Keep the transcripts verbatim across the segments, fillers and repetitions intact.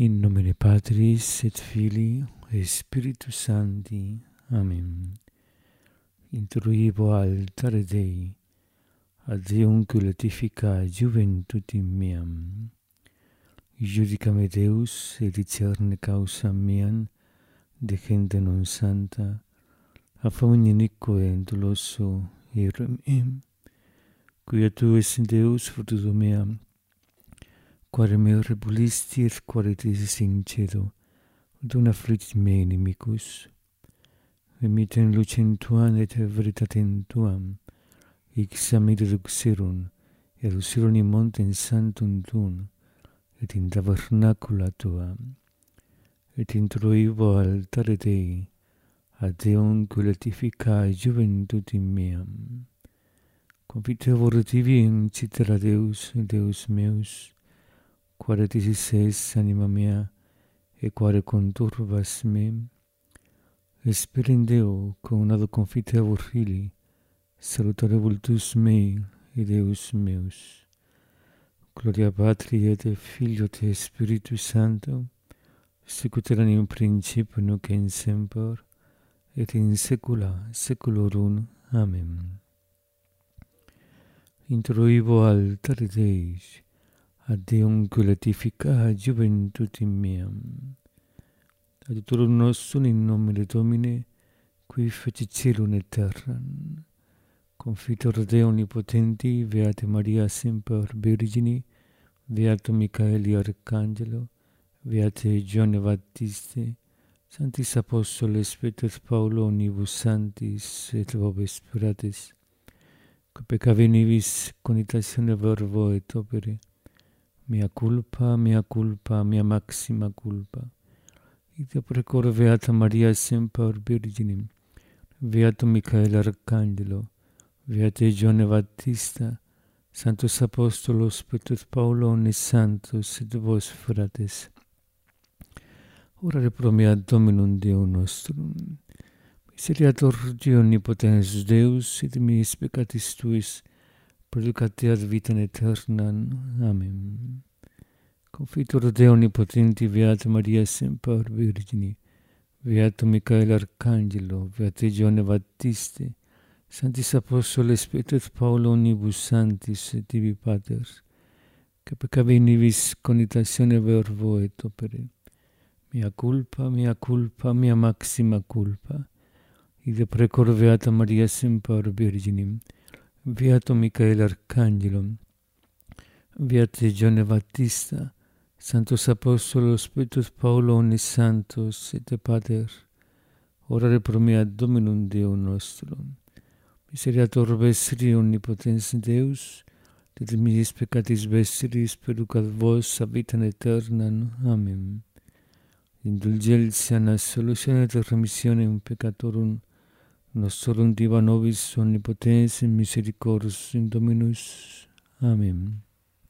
In nomine Patris et Filii et Spiritus Sancti. Amen. Introibo altare Dei, ad Deum cultifica juventutim meam. Judicame Deus, et discerne causam meam, de gente non santa, a famine inique et doloso erum em, quia tu es Deus fructus meam, quare me repulisti et quare tisis in cedo, ut una afflictit me inimicus, emitem lucem tuam et veritatem tuam, ixam id duxerum, et duxerum in montem sanctum tuum, et in tabernacula tuam, et introibo altare Dei, ad Deum cultifica juventutim meam. Confitevor tibi in citera Deus, Deus meus, quare tisis es anima mea, et quare conturbas me, esperem Deo, cum ad confitevor Filii, salutare vultus mei, et Deus meus. Gloria Patri et Filio et Spiritus Sancto, sic ut erat in principio nunc et semper, et in saecula saeculorum. Amen. Introibo altare Dei, ad Deum cultifica juventutim meam. Adiutorum nostrum in nomine Domini, qui fecit caelum et terram. Confitor Deo omnipotenti, Beate Maria semper Virgini, Beato Michaeli Arcangelo, Beate Johanne Baptiste, Sanctis Apostoles Petrus Paulo omnibus sanctis et vobis speratis, que peccavi nibis conitatione verbo et opere, mea culpa, mea culpa, mea maxima culpa. Ite precor Beata Maria semper Virginim, Beato Michael Arcangelo, Beate Johanne Baptista, Sanctus Apostolos Petrus Paulo omnis sanctus et vos fratres. Orare pro mea Dominum Deum nostrum. Miseriator Deo omnipotens Deus, et mis peccatis tuis, producat ad vitam aeternam. Amen. Confitor Deo omnipotenti, Beata Maria semper Virgini, Beato Michael Arcangelo, Beate Johanne Baptiste, Sanctis Apostoles Petrus Paulo omnibus sanctis et tibi Pater, que peccavi nibis conitatione verbo et opere, mea culpa, mea culpa, mea maxima culpa. Ide precor Beata Maria semper Virginim, Beato Michael Arcangelo, Beate Johanne Baptista, Sanctus Apostolos Petrus Paulo omnis sanctus et Pater, orare pro mea Dominum Deum nostrum. Miseriator vestri omnipotens Deus, et mis peccatis vestris perducat vos a vitam aeternam. Amen. Indulgentia absolutione et remissionem peccatorum nostrorum diva nobis omnipotens misericors in Dominus. Amen.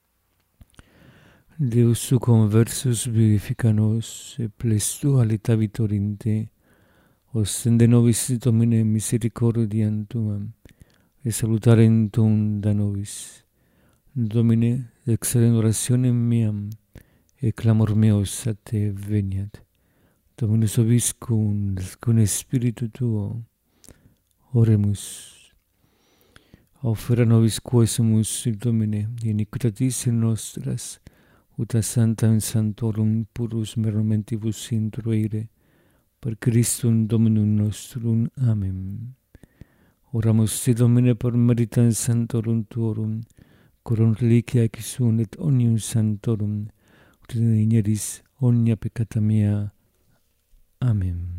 Deus su conversus vivifica nos, et plestu alita vitorinte, ostende nobis Domine misericordiam tuam, et salutarem tuum da nobis. Domine, excelem orationem meam, et clamor meus a te veniat. Dominus vobiscum, cum spiritu tuo. Oremus. Offera nobis quesumus, Domine, iniquitatis nostras, ut a sanctam sanctorum purus mermentibus introire, per Christum Dominum nostrum. Amen. Oramus te, Domine, per meritam sanctorum tuorum, coram reliquia qui sunt et omnium sanctorum, ut ineris omnia peccata mea. Amen.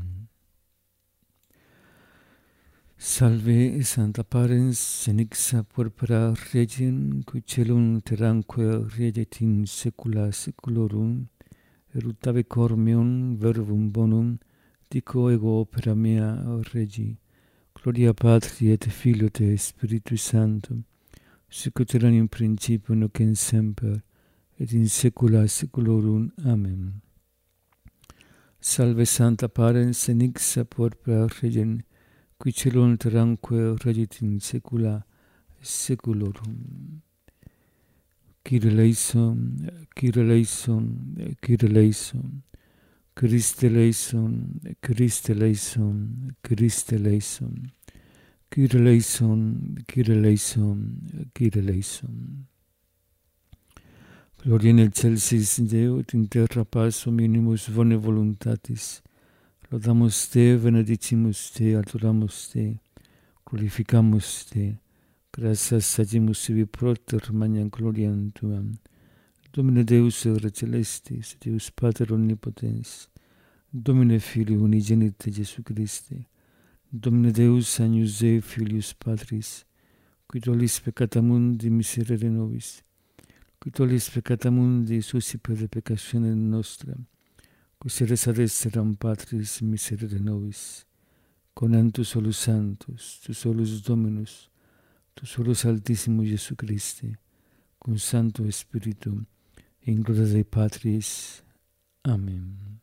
Salve, Sancta Parens, senixa purpura regem, qui celum terramque regit in saecula saeculorum, erutave cor meum verbum bonum, dico ego opera mea regi. Gloria Patri et Filio et Spiritus Sancto, sic ut erat in principio nunc et semper, et in saecula saeculorum. Amen. Salve, Sancta Parens, senixa purpura regem, qui celum terramque regit in saecula saeculorum. Kyrie eleison, Kyrie eleison, Kyrie eleison, Christe eleison, Christe eleison, Christe eleison, Kyrie eleison, Kyrie eleison, Kyrie eleison. Gloria in excelsis Deo, et in terra paz hominibus bone voluntatis. Laudamus te, benedicimus te, adoramus te, glorificamus te. Gratias agimus sibi proter magnam gloriam tuam. Domine Deus ere celestis, Deus Pater omnipotens, Domine Filii unigenite Jesu Christe, Domine Deus agnus Dei Filius Patris, qui tollis peccata mundi miserere nobis, qui tollis peccata mundi suscipe de peccatione nostra, qui seres ad esseram Patris miserere nobis, conantus solus santus, tu solus Dominus, tu solus Altissimus Jesu Christe, cum Sancto Spiritum, in gloria Dei Patris. Amen.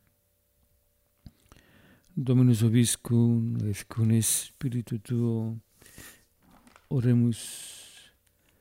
Dominus vobiscum, et cum Spiritu tuo, oremus.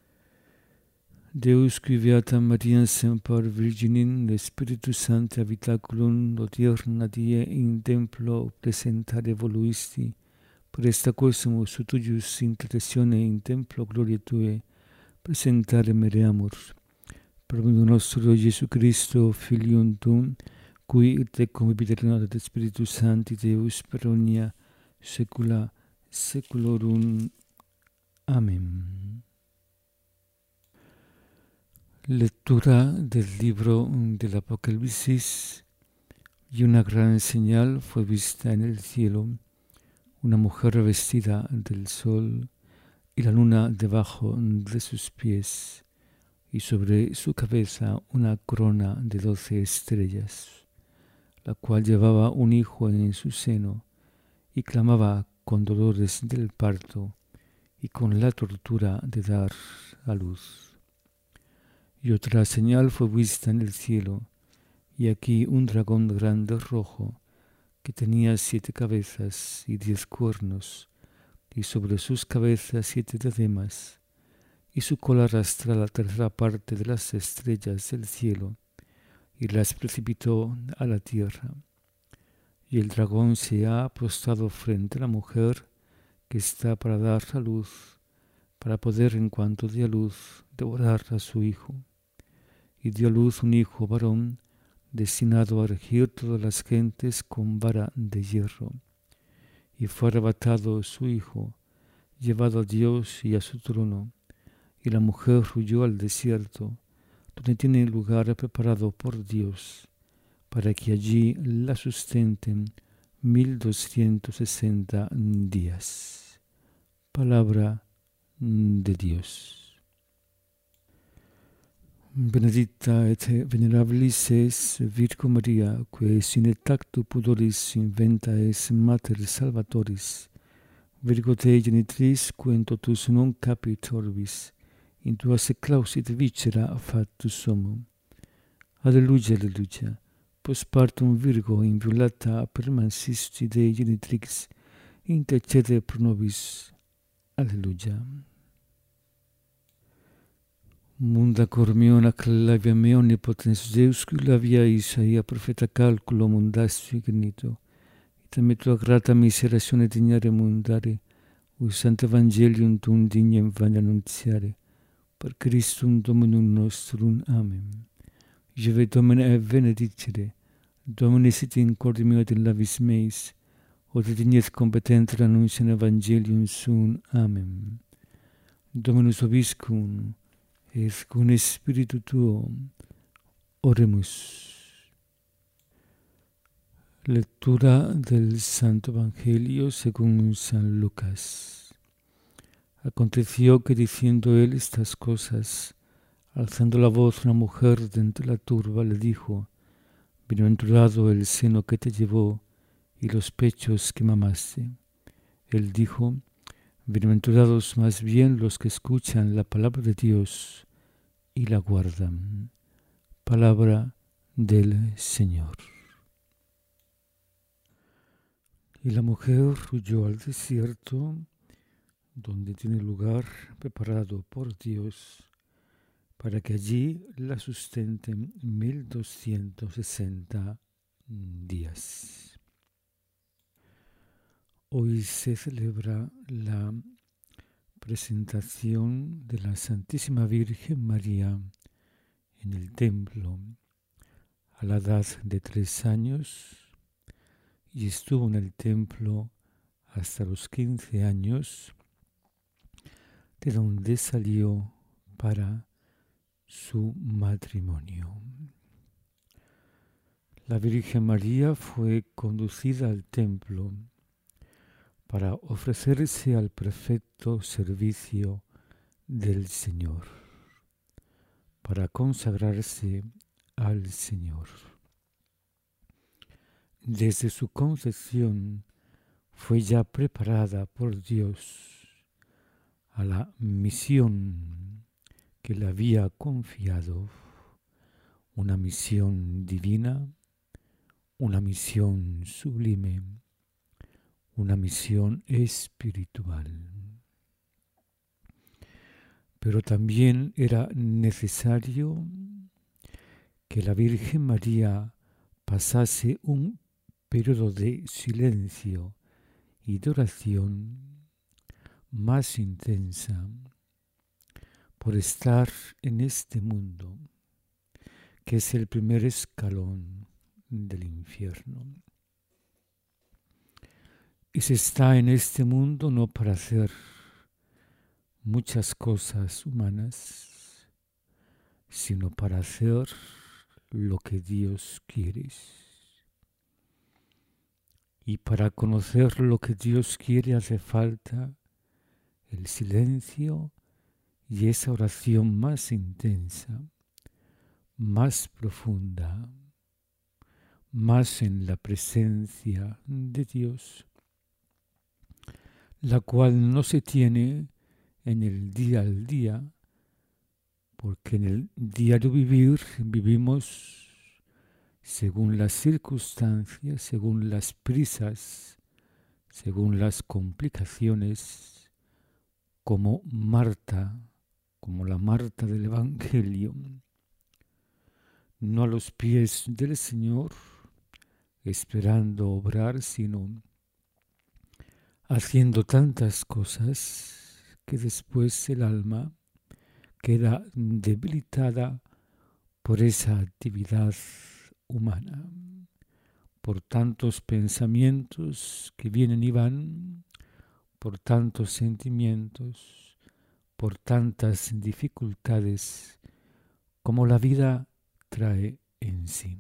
Deus qui beata Mariam semper Virginem, Spiritus Sancti habitaculum odierna die in templo presentare voluisti, per esta quesumus ut tuius intercessione in templo gloria Tue presentare mereamur. Per nostro Gesù Cristo, Filium Tuum, qui et tecum vivit et Spiritus Sancti Deus per omnia saecula saeculorum. Amen. Lectura del libro del Apocalipsis. Y una gran señal fue vista en el cielo, una mujer vestida del sol y la luna debajo de sus pies, y sobre su cabeza una corona de doce estrellas, la cual llevaba un hijo en su seno, y clamaba con dolores del parto y con la tortura de dar a luz. Y otra señal fue vista en el cielo, y aquí un dragón grande rojo, que tenía siete cabezas y diez cuernos, y sobre sus cabezas siete diademas, y su cola arrastra la tercera parte de las estrellas del cielo, y las precipitó a la tierra. Y el dragón se ha postrado frente a la mujer que está para dar a luz, para poder, en cuanto dé a luz, devorar a su hijo. Y dio a luz un hijo varón, destinado a regir todas las gentes con vara de hierro. Y fue arrebatado su hijo, llevado a Dios y a su trono. Y la mujer huyó al desierto, donde tiene lugar preparado por Dios, para que allí la sustenten mil doscientos sesenta días. Palabra de Dios. Benedicta et venerabilis es Virgo Maria, que sine tacto pudoris inventa es Mater Salvatoris, Virgo Dei genitris, que in totus non capit orbis, in tua seclausit vicera factus sumum. Alleluia, alleluia. Post partum Virgo inviolata permansisti Dei genitrix, intercede pro nobis. Alleluia. Munda cor meo acclavia me omnipotens Deus, qui lavia Isaia profeta calculo mundastri genito, et a me tua grata miseratione dignare mundare, ui Sancte Evangelium tuum dignem vane annunziare, per Christum Dominum nostrum. Amen. Jove Domine et benedicere, Domine sit in corde meo et in labis meis, od dignet competenter annunciam Evangelium suum. Amen. Dominus vobiscum, et cum Spiritu tuo, oremus. Lectura del Santo Evangelio según San Lucas. Aconteció que diciendo él estas cosas, alzando la voz una mujer de entre la turba le dijo: Bienaventurado el seno que te llevó y los pechos que mamaste. Él dijo: Bienaventurados más bien los que escuchan la palabra de Dios y la guardan. Palabra del Señor. Y la mujer huyó al desierto, donde tiene lugar preparado por Dios, para que allí la sustenten mil doscientos sesenta días. Hoy se celebra la presentación de la Santísima Virgen María en el templo a la edad de tres años y estuvo en el templo hasta los quince años, de donde salió para su matrimonio. La Virgen María fue conducida al templo para ofrecerse al perfecto servicio del Señor, para consagrarse al Señor. Desde su concepción fue ya preparada por Dios a la misión que le había confiado, una misión divina, una misión sublime, una misión espiritual. Pero también era necesario que la Virgen María pasase un periodo de silencio y de oración más intensa por estar en este mundo, que es el primer escalón del infierno. Y se está en este mundo no para hacer muchas cosas humanas, sino para hacer lo que Dios quiere. Y para conocer lo que Dios quiere hace falta el silencio y esa oración más intensa, más profunda, más en la presencia de Dios, la cual no se tiene en el día al día, porque en el diario vivir vivimos según las circunstancias, según las prisas, según las complicaciones, como Marta, como la Marta del Evangelio, no a los pies del Señor, esperando obrar, sino haciendo tantas cosas que después el alma queda debilitada por esa actividad humana, por tantos pensamientos que vienen y van, por tantos sentimientos, por tantas dificultades como la vida trae en sí.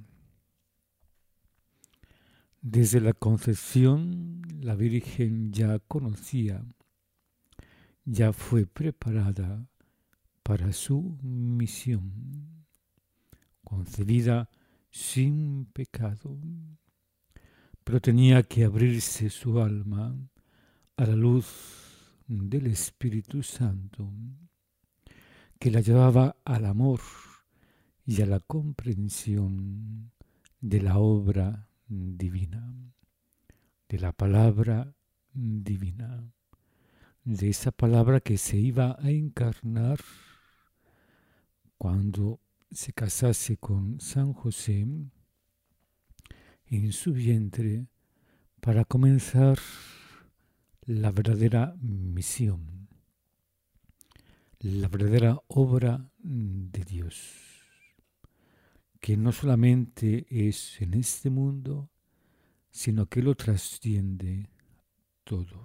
Desde la concepción, la Virgen ya conocía, ya fue preparada para su misión, concebida sin pecado, pero tenía que abrirse su alma a la luz del Espíritu Santo, que la llevaba al amor y a la comprensión de la obra divina, de la palabra divina, de esa palabra que se iba a encarnar cuando se casase con San José en su vientre para comenzar la verdadera misión, la verdadera obra de Dios, que no solamente es en este mundo, sino que lo trasciende todo.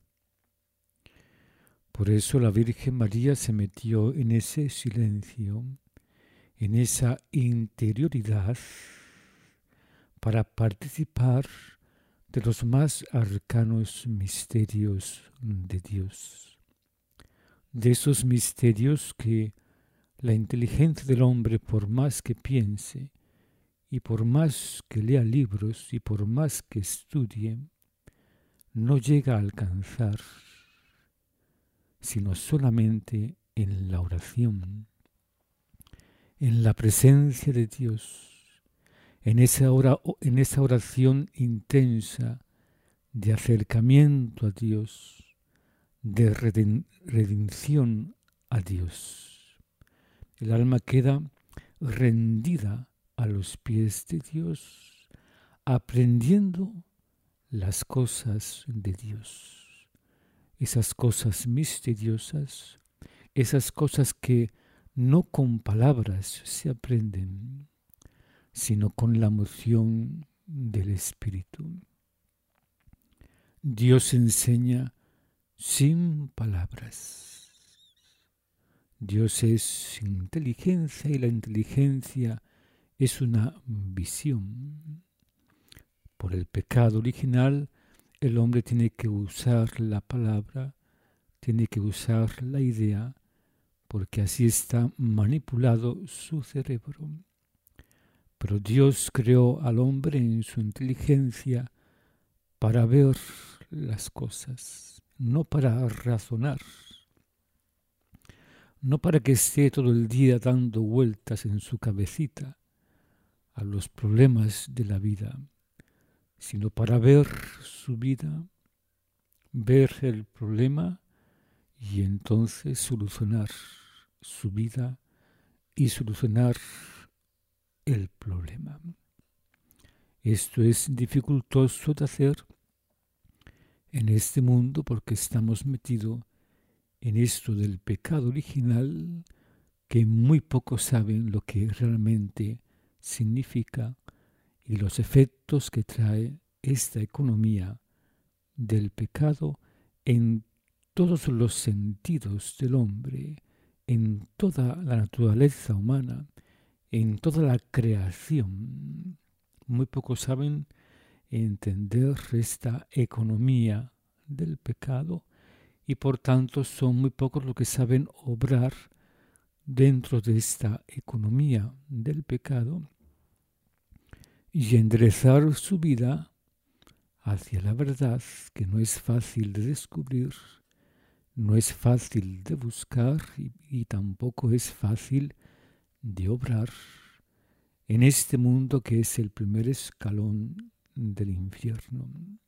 Por eso la Virgen María se metió en ese silencio, en esa interioridad, para participar de los más arcanos misterios de Dios, de esos misterios que la inteligencia del hombre, por más que piense y por más que lea libros y por más que estudie, no llega a alcanzar, sino solamente en la oración, en la presencia de Dios, en esa, hora, en esa oración intensa de acercamiento a Dios, de redención a Dios, El alma queda rendida a los pies de Dios, aprendiendo las cosas de Dios, esas cosas misteriosas, esas cosas que no con palabras se aprenden, sino con la moción del Espíritu. Dios enseña sin palabras. Dios es inteligencia y la inteligencia es una visión. Por el pecado original, el hombre tiene que usar la palabra, tiene que usar la idea, porque así está manipulado su cerebro. Pero Dios creó al hombre en su inteligencia para ver las cosas, no para razonar, no para que esté todo el día dando vueltas en su cabecita a los problemas de la vida, sino para ver su vida, ver el problema y entonces solucionar su vida y solucionar el problema. Esto es dificultoso de hacer en este mundo porque estamos metidos en esto del pecado original que muy pocos saben lo que realmente significa y los efectos que trae esta economía del pecado en todos los sentidos del hombre, en toda la naturaleza humana, en toda la creación. Muy pocos saben entender esta economía del pecado y por tanto son muy pocos los que saben obrar dentro de esta economía del pecado y enderezar su vida hacia la verdad, que no es fácil de descubrir, no es fácil de buscar y, y tampoco es fácil de obrar en este mundo que es el primer escalón del infierno.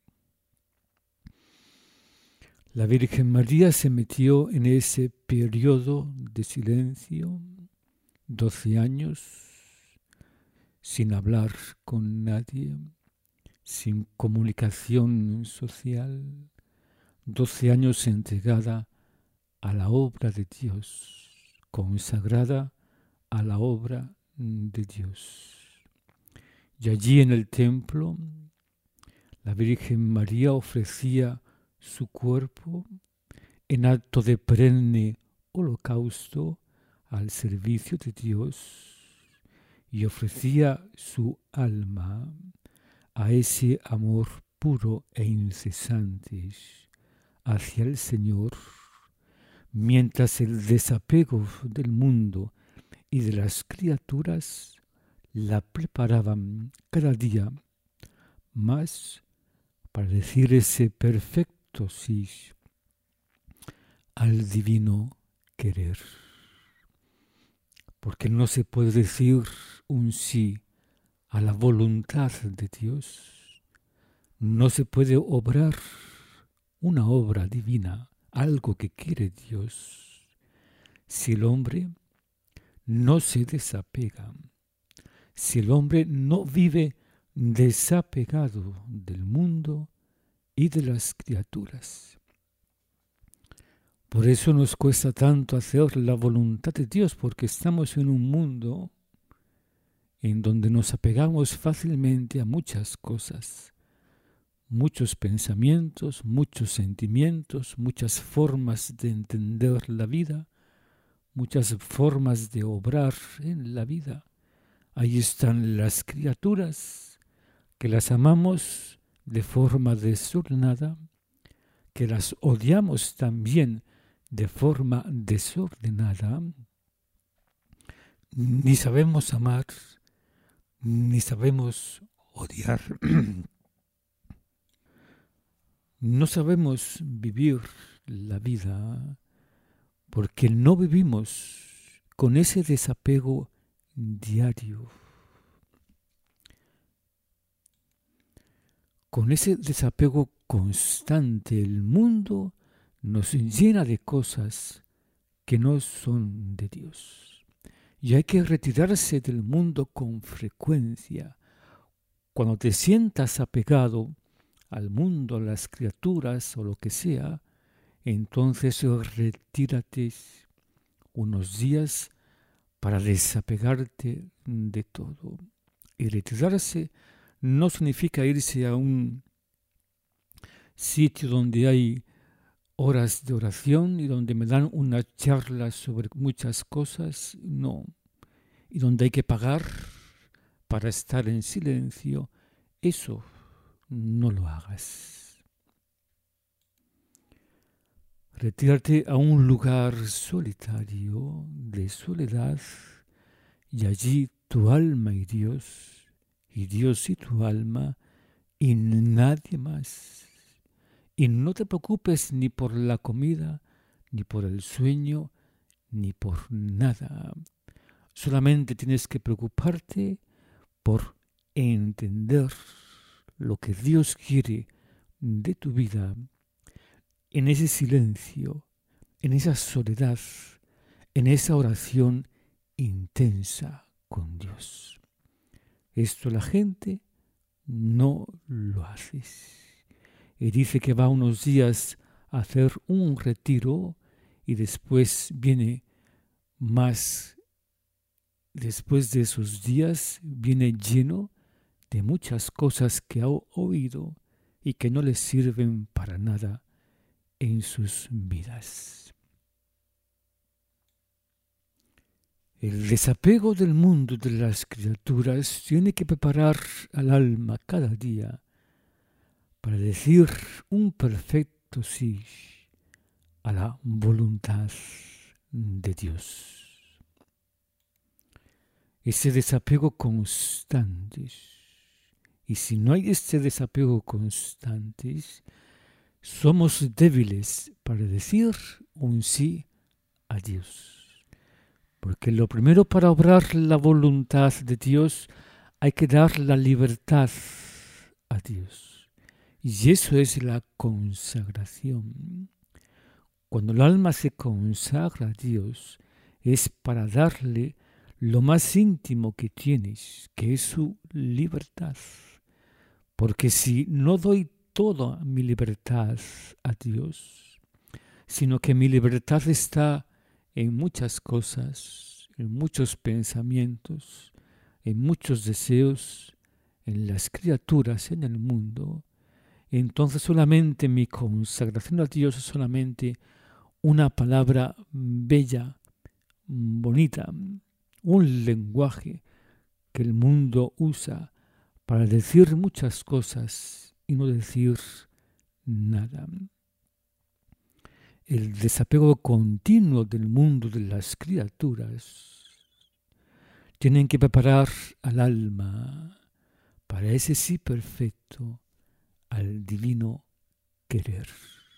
La Virgen María se metió en ese periodo de silencio, doce años, sin hablar con nadie, sin comunicación social, doce años entregada a la obra de Dios, consagrada a la obra de Dios. Y allí en el templo, la Virgen María ofrecía su cuerpo en acto de perenne holocausto al servicio de Dios y ofrecía su alma a ese amor puro e incesante hacia el Señor, mientras el desapego del mundo y de las criaturas la preparaban cada día más para decir ese perfecto sí al divino querer. Porque no se puede decir un sí a la voluntad de Dios. No se puede obrar una obra divina, algo que quiere Dios, si el hombre no se desapega, si el hombre no vive desapegado del mundo y de las criaturas. Por eso nos cuesta tanto hacer la voluntad de Dios, porque estamos en un mundo en donde nos apegamos fácilmente a muchas cosas, muchos pensamientos, muchos sentimientos, muchas formas de entender la vida, muchas formas de obrar en la vida. Ahí están las criaturas que las amamos de forma desordenada, que las odiamos también de forma desordenada. Ni sabemos amar, ni sabemos odiar. No sabemos vivir la vida porque no vivimos con ese desapego diario, con ese desapego constante. El mundo nos llena de cosas que no son de Dios. Y hay que retirarse del mundo con frecuencia. Cuando te sientas apegado al mundo, a las criaturas o lo que sea, entonces retírate unos días para desapegarte de todo. Y retirarse no significa irse a un sitio donde hay horas de oración y donde me dan una charla sobre muchas cosas, no. Y donde hay que pagar para estar en silencio, eso no lo hagas. Retírate a un lugar solitario, de soledad, y allí tu alma y Dios, y Dios y tu alma, y nadie más. Y no te preocupes ni por la comida, ni por el sueño, ni por nada. Solamente tienes que preocuparte por entender lo que Dios quiere de tu vida en ese silencio, en esa soledad, en esa oración intensa con Dios. Esto la gente no lo hace. Y dice que va unos días a hacer un retiro y después viene más, después de esos días viene lleno de muchas cosas que ha oído y que no le sirven para nada en sus vidas. El desapego del mundo de las criaturas tiene que preparar al alma cada día para decir un perfecto sí a la voluntad de Dios. Ese desapego constante. Y si no hay este desapego constante, somos débiles para decir un sí a Dios. Porque lo primero para obrar la voluntad de Dios hay que dar la libertad a Dios. Y eso es la consagración. Cuando el alma se consagra a Dios es para darle lo más íntimo que tienes, que es su libertad. Porque si no doy toda mi libertad a Dios, sino que mi libertad está en muchas cosas, en muchos pensamientos, en muchos deseos, en las criaturas, en el mundo, entonces solamente mi consagración a Dios es solamente una palabra bella, bonita, un lenguaje que el mundo usa para decir muchas cosas y no decir nada. El desapego continuo del mundo de las criaturas tienen que preparar al alma para ese sí perfecto, al divino querer.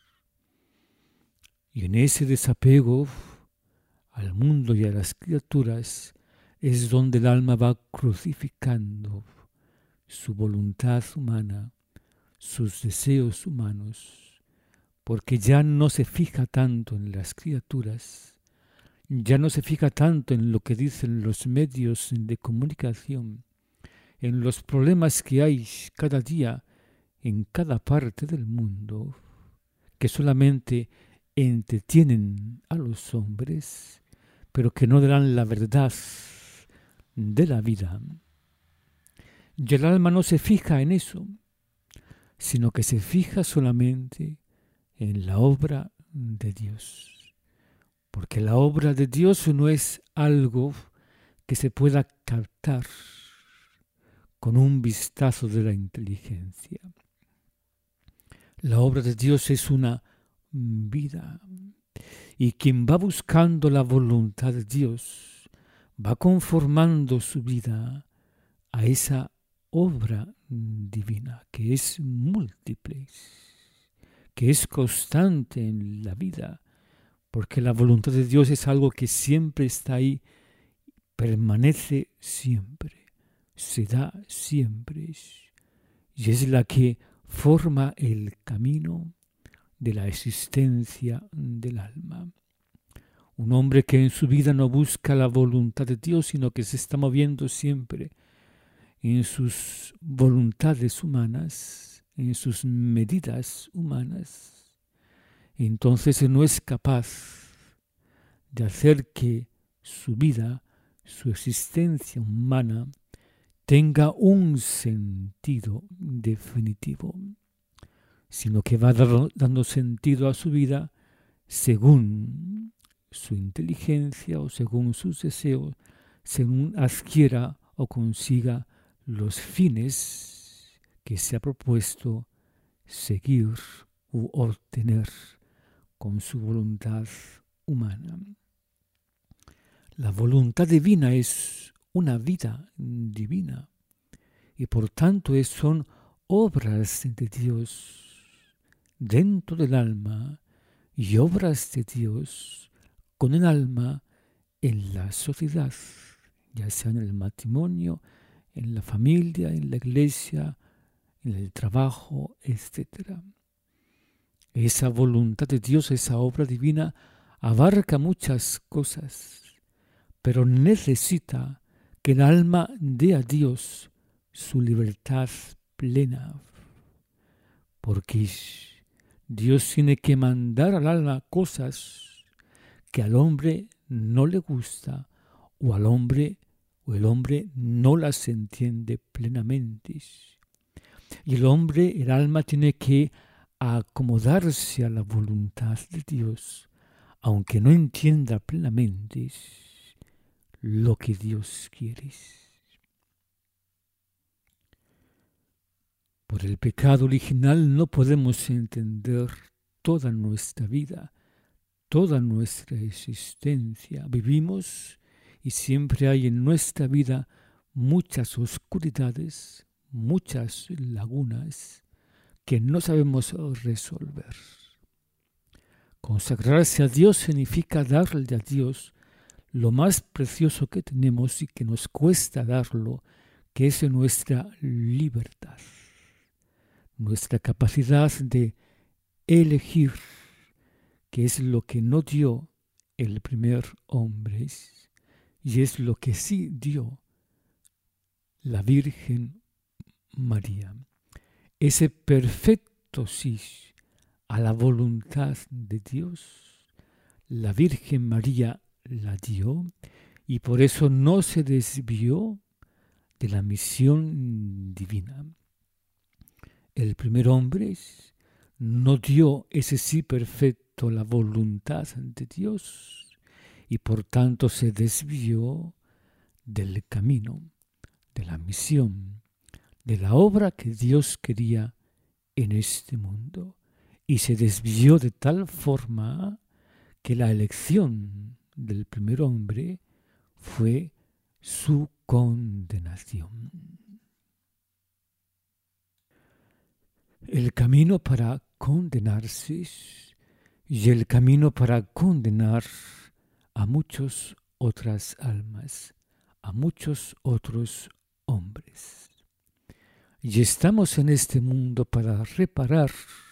Y en ese desapego al mundo y a las criaturas es donde el alma va crucificando su voluntad humana, sus deseos humanos, porque ya no se fija tanto en las criaturas, ya no se fija tanto en lo que dicen los medios de comunicación, en los problemas que hay cada día en cada parte del mundo, que solamente entretienen a los hombres, pero que no darán la verdad de la vida. Y el alma no se fija en eso, sino que se fija solamente en la obra de Dios. Porque la obra de Dios no es algo que se pueda captar con un vistazo de la inteligencia. La obra de Dios es una vida. Y quien va buscando la voluntad de Dios va conformando su vida a esa obra divina que es múltiple, que es constante en la vida, porque la voluntad de Dios es algo que siempre está ahí, permanece siempre, se da siempre, y es la que forma el camino de la existencia del alma. Un hombre que en su vida no busca la voluntad de Dios, sino que se está moviendo siempre en sus voluntades humanas, en sus medidas humanas. Entonces no es capaz de hacer que su vida, su existencia humana, tenga un sentido definitivo, sino que va dando sentido a su vida según su inteligencia o según sus deseos, según adquiera o consiga los fines que se ha propuesto seguir u obtener con su voluntad humana. La voluntad divina es una vida divina y por tanto es, son obras de Dios dentro del alma y obras de Dios con el alma en la sociedad, ya sea en el matrimonio, en la familia, en la iglesia, en el trabajo, etcétera. Esa voluntad de Dios, esa obra divina, abarca muchas cosas, pero necesita que el alma dé a Dios su libertad plena, porque Dios tiene que mandar al alma cosas que al hombre no le gusta o al hombre o el hombre no las entiende plenamente. Y el hombre, el alma, tiene que acomodarse a la voluntad de Dios, aunque no entienda plenamente lo que Dios quiere. Por el pecado original no podemos entender toda nuestra vida, toda nuestra existencia. Vivimos y siempre hay en nuestra vida muchas oscuridades, muchas lagunas que no sabemos resolver. Consagrarse a Dios significa darle a Dios lo más precioso que tenemos y que nos cuesta darlo, que es nuestra libertad, nuestra capacidad de elegir, que es lo que no dio el primer hombre y es lo que sí dio la Virgen María. Ese perfecto sí a la voluntad de Dios, la Virgen María la dio y por eso no se desvió de la misión divina. El primer hombre no dio ese sí perfecto a la voluntad de Dios y por tanto se desvió del camino, de la misión, de la obra que Dios quería en este mundo. Y se desvió de tal forma que la elección del primer hombre fue su condenación. El camino para condenarse y el camino para condenar a muchas otras almas, a muchos otros hombres. Y estamos en este mundo para reparar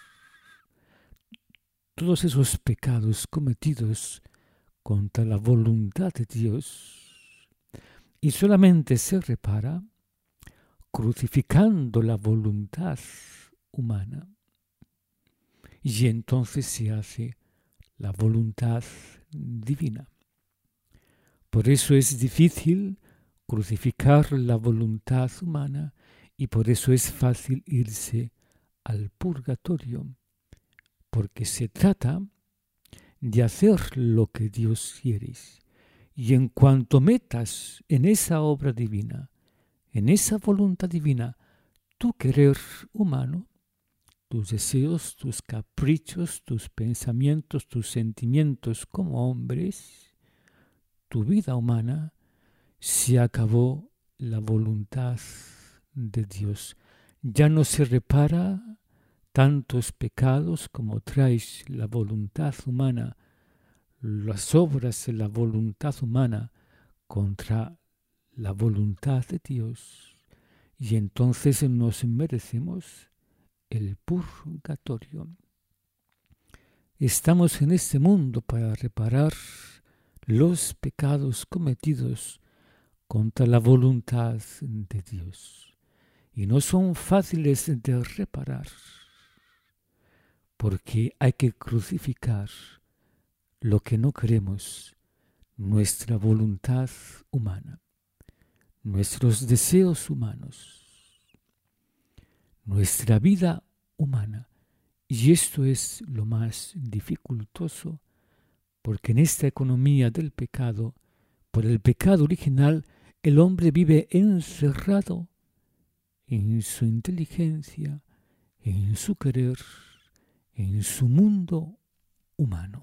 todos esos pecados cometidos contra la voluntad de Dios. Y solamente se repara crucificando la voluntad humana. Y entonces se hace la voluntad divina. Por eso es difícil crucificar la voluntad humana y por eso es fácil irse al purgatorio, porque se trata de hacer lo que Dios quiere. Y en cuanto metas en esa obra divina, en esa voluntad divina, tu querer humano, tus deseos, tus caprichos, tus pensamientos, tus sentimientos como hombres, tu vida humana, se acabó la voluntad de Dios. Ya no se repara tantos pecados como traes la voluntad humana, las obras de la voluntad humana contra la voluntad de Dios. Y entonces nos merecemos el purgatorio. Estamos en este mundo para reparar los pecados cometidos contra la voluntad de Dios. Y no son fáciles de reparar, porque hay que crucificar lo que no queremos, nuestra voluntad humana, nuestros deseos humanos, nuestra vida humana. Y esto es lo más dificultoso, porque en esta economía del pecado, por el pecado original, el hombre vive encerrado en su inteligencia, en su querer, en su mundo humano.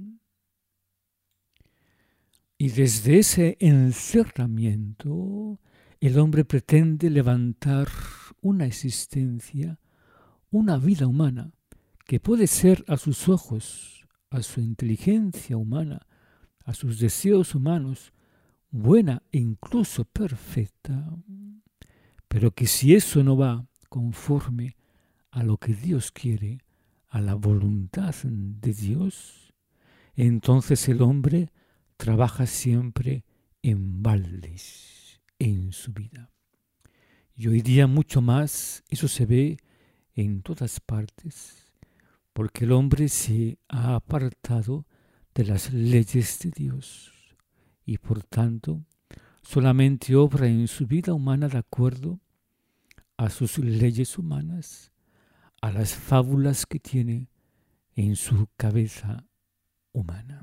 Y desde ese encerramiento, el hombre pretende levantar una existencia, una vida humana, que puede ser a sus ojos, a su inteligencia humana, a sus deseos humanos, buena e incluso perfecta, pero que si eso no va conforme a lo que Dios quiere, a la voluntad de Dios, entonces el hombre trabaja siempre en baldes en su vida. Y hoy día mucho más, eso se ve en todas partes, porque el hombre se ha apartado de las leyes de Dios y por tanto solamente obra en su vida humana de acuerdo a sus leyes humanas, a las fábulas que tiene en su cabeza humana.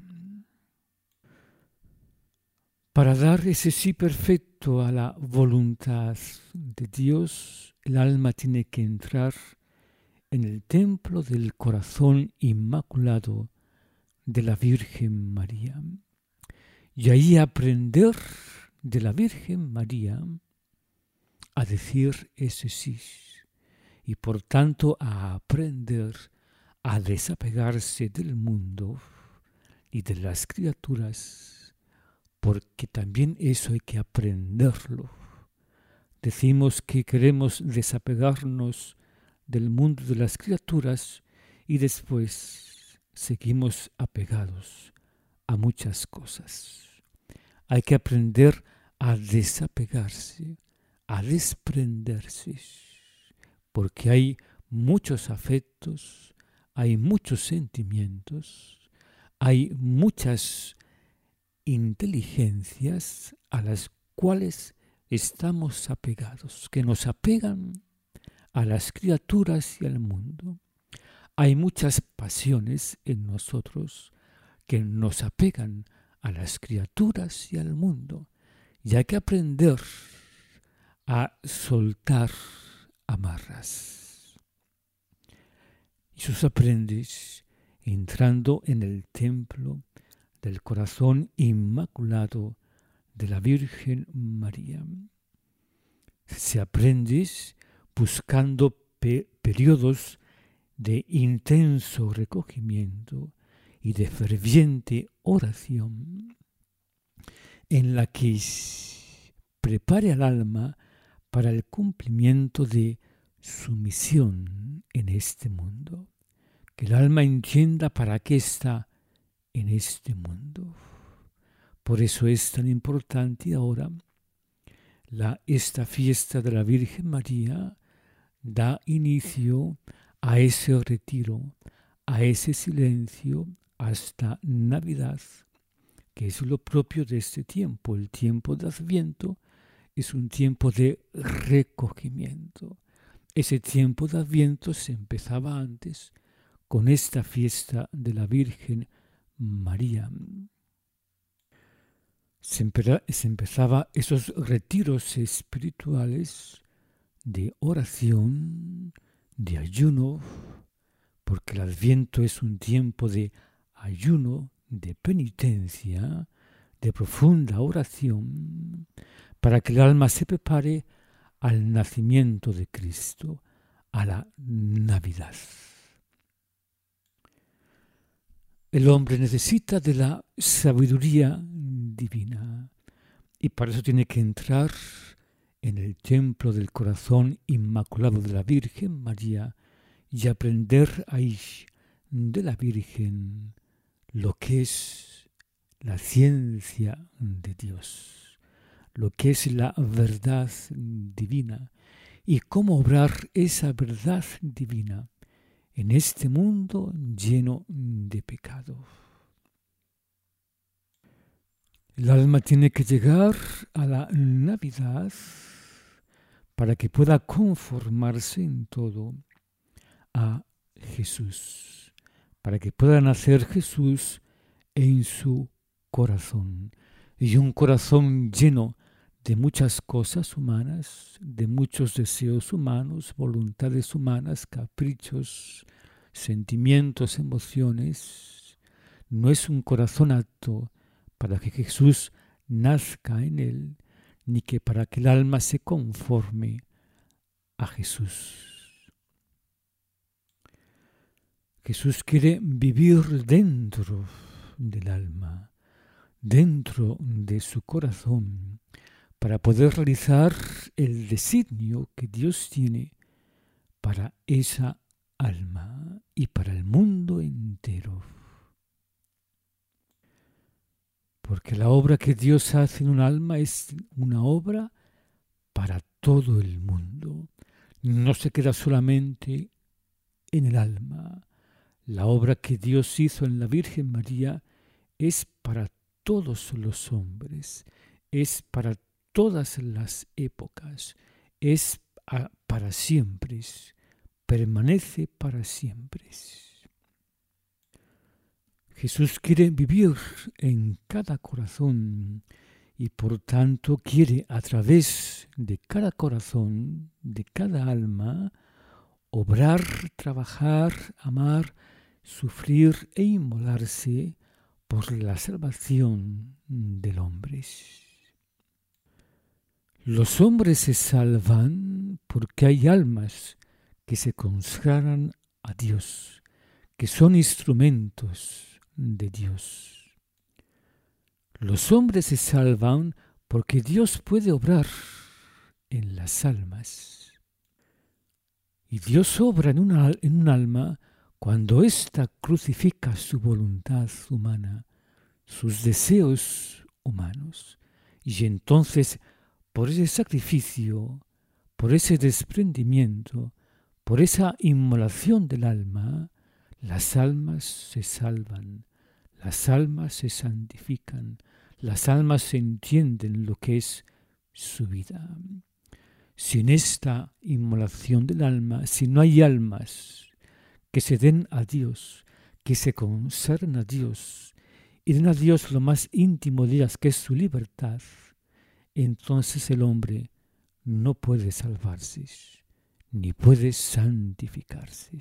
Para dar ese sí perfecto a la voluntad de Dios, el alma tiene que entrar en el templo del corazón inmaculado de la Virgen María y ahí aprender de la Virgen María a decir ese sí y por tanto a aprender a desapegarse del mundo y de las criaturas, porque también eso hay que aprenderlo. Decimos que queremos desapegarnos del mundo de las criaturas y después seguimos apegados a muchas cosas. Hay que aprender a desapegarse, a desprenderse, porque hay muchos afectos, hay muchos sentimientos, hay muchas inteligencias a las cuales estamos apegados, que nos apegan a las criaturas y al mundo. Hay muchas pasiones en nosotros que nos apegan a las criaturas y al mundo. Y hay que aprender a soltar amarras. Y sus aprendes entrando en el templo del corazón inmaculado de la Virgen María. Se aprende buscando pe- periodos de intenso recogimiento y de ferviente oración en la que prepare al alma para el cumplimiento de su misión en este mundo. Que el alma entienda para qué está en este mundo. Por eso es tan importante ahora la, esta fiesta de la Virgen María da inicio a ese retiro, a ese silencio hasta Navidad, que es lo propio de este tiempo. El tiempo de Adviento es un tiempo de recogimiento. Ese tiempo de Adviento se empezaba antes con esta fiesta de la Virgen María. Se, empe- se empezaba esos retiros espirituales de oración, de ayuno, porque el Adviento es un tiempo de ayuno, de penitencia, de profunda oración, para que el alma se prepare al nacimiento de Cristo, a la Navidad. El hombre necesita de la sabiduría divina y para eso tiene que entrar en el templo del corazón inmaculado de la Virgen María y aprender ahí de la Virgen lo que es la ciencia de Dios, lo que es la verdad divina y cómo obrar esa verdad divina en este mundo lleno de pecado. El alma tiene que llegar a la Navidad para que pueda conformarse en todo a Jesús, para que pueda nacer Jesús en su corazón. Y un corazón lleno de muchas cosas humanas, de muchos deseos humanos, voluntades humanas, caprichos, sentimientos, emociones. No es un corazón apto para que Jesús nazca en él, ni que para que el alma se conforme a Jesús. Jesús quiere vivir dentro del alma, dentro de su corazón, para poder realizar el designio que Dios tiene para esa alma y para el mundo entero. Porque la obra que Dios hace en un alma es una obra para todo el mundo. No se queda solamente en el alma. La obra que Dios hizo en la Virgen María es para todos los hombres, es para todas las épocas, es para siempre, permanece para siempre. Jesús quiere vivir en cada corazón y por tanto quiere a través de cada corazón, de cada alma, obrar, trabajar, amar, sufrir e inmolarse por la salvación del hombre. Los hombres se salvan porque hay almas que se consagran a Dios, que son instrumentos de Dios. Los hombres se salvan porque Dios puede obrar en las almas. Y Dios obra en, una, en un alma cuando ésta crucifica su voluntad humana, sus deseos humanos. Y entonces, por ese sacrificio, por ese desprendimiento, por esa inmolación del alma, las almas se salvan, las almas se santifican, las almas entienden lo que es su vida. Sin esta inmolación del alma, si no hay almas que se den a Dios, que se consagren a Dios y den a Dios lo más íntimo de ellas, que es su libertad, entonces el hombre no puede salvarse, ni puede santificarse.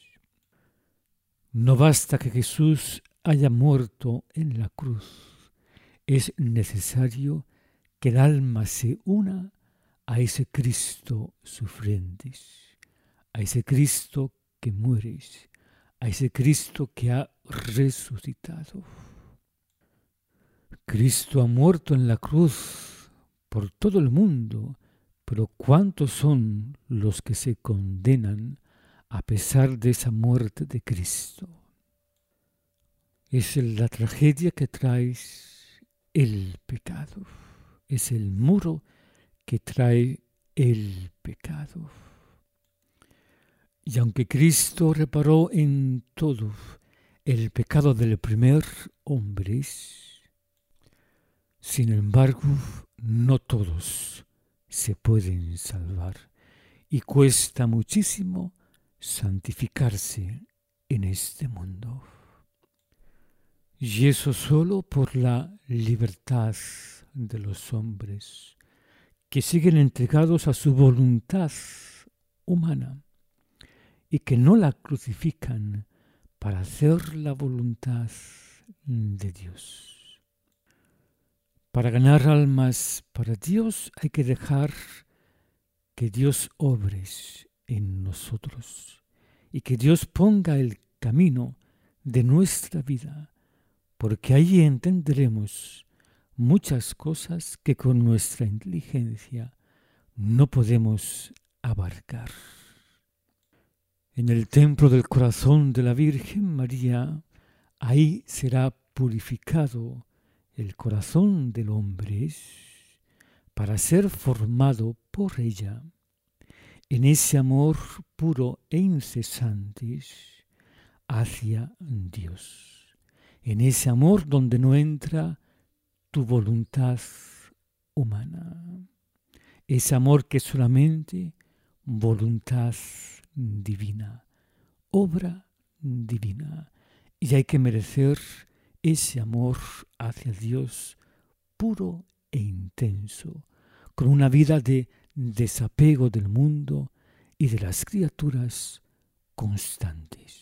No basta que Jesús haya muerto en la cruz, es necesario que el alma se una a ese Cristo sufriente, a ese Cristo que muere, a ese Cristo que ha resucitado. Cristo ha muerto en la cruz por todo el mundo, pero ¿cuántos son los que se condenan a pesar de esa muerte de Cristo? Es la tragedia que trae el pecado, es el muro que trae el pecado. Y aunque Cristo reparó en todo el pecado del primer hombre, sin embargo, no todos se pueden salvar y cuesta muchísimo santificarse en este mundo. Y eso solo por la libertad de los hombres, que siguen entregados a su voluntad humana y que no la crucifican para hacer la voluntad de Dios. Para ganar almas para Dios hay que dejar que Dios obre en nosotros y que Dios ponga el camino de nuestra vida, porque ahí entenderemos muchas cosas que con nuestra inteligencia no podemos abarcar. En el templo del corazón de la Virgen María, ahí será purificado el corazón del hombre para ser formado por ella en ese amor puro e incesante hacia Dios, en ese amor donde no entra tu voluntad humana, ese amor que es solamente voluntad divina, obra divina, y hay que merecer ese amor hacia Dios puro e intenso, con una vida de desapego del mundo y de las criaturas constantes.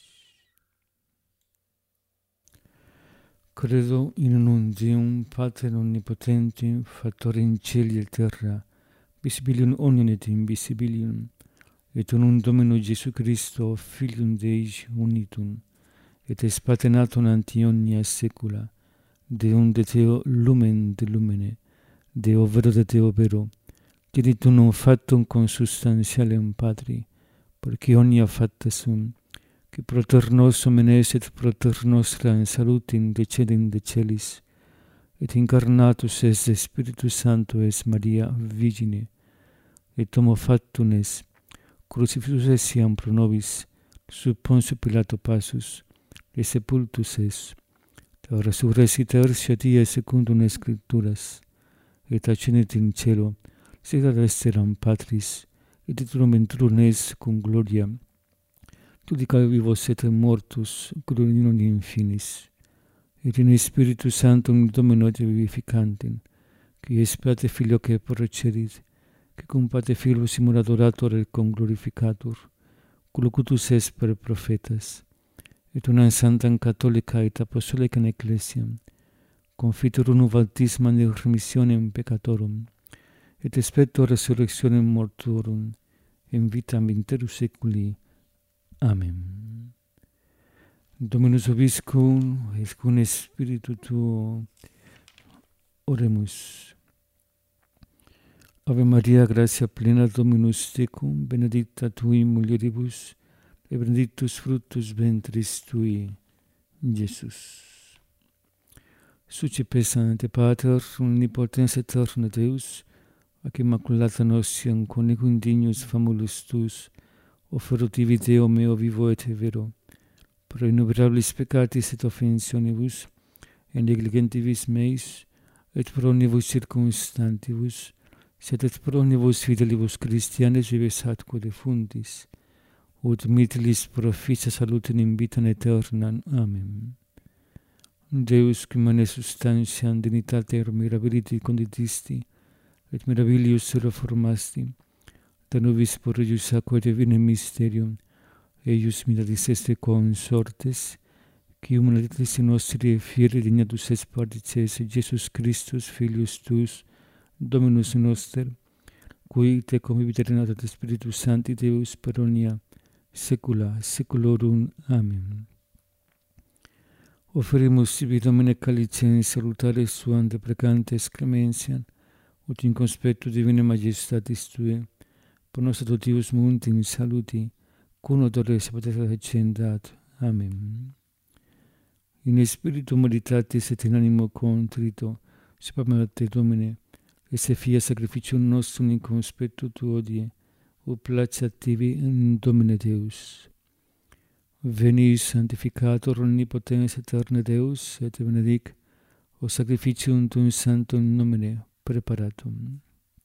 Credo in un Deum Pater omnipotentem, Factor in cieli et terra, visibilium omnium et invisibilium, et unum Domino Iesu Christo, Filium Dei unitum, et es patenatum ante omnia saecula, Deum de Deo lumen de lumine, Deo vero de Deo vero, genitum factum consubstantialem Patri, porque omnia facta sunt, que proter nos homenes et proter nostra in salutim decedem de celis, et incarnatus es de Spiritus Sancto es Maria Virgine, et homo factum es, crucifixus es iam pro nobis, sub Pontio Pilato passus, et sepultus es, et resurrexit tertia die secundum Scripturas, et ascendit in cielo, sit ad dexteram Patris, et titulum ventrum es cum gloria, judicavi vivos et mortus, gloria non infinis, et in Spiritus Sanctum Domino et vivificantem, qui es Pate Filio que procedit, que cum Pate Filio simul adorator et cum glorificator, locutus es per prophetas, et una sanctam catholica et apostolicam ecclesiam, confitur unu baptismam de remissionem peccatorum, et expecto resurrectionem mortuorum, in vitam interum saeculi. Amen. Dominus vobiscum, et cum spiritu tuo, oremus. Ave Maria, gratia plena, Dominus tecum, benedicta tui mulieribus, et benedictus fructus ventris tui, Iesus. Succipe Sancte Pater, omnipotens aeterne Deus, ac immaculata notiam conegum dignus famulus tuus, offerutivi Deo meo vivo et vero, pro innumerabilis peccatis et offensionibus, et negligentibus meis, et pro omnibus circumstantibus, sed et pro omnibus fidelibus Christianes vives atque defuntis, ut mittilis proficia salutem in vitam aeternam. Amen. Deus, qui mane substantiam dignitate mirabiliti conditisti, et mirabilius reformasti, da nobis porrius aquae divinem mysterium, eius mirabis est consortes, qui humanitas nostri fieri dignatus est partices Iesus Christus, Filius tuus, Dominus noster, qui te convivit renatat Spiritus Sancti Deus per omnia saecula saeculorum. Amen. Offerimus sibi Domine calicem salutare suam deprecantes clementiam, ut in conspectu divine majestatis Tue, pro nos adoptivus muntim saluti, cum odore sabatas accendat. Amen. In spiritu moditatis et in animo contrito, supamate Te Domine, et se fia sacrificium nostrum in conspectu Tuo die, ut placeat Tibi in Domine Deus. Veni sanctificator omnipotens aeterne Deus, et benedic o sacrificium Tuum sanctum nomine preparatum.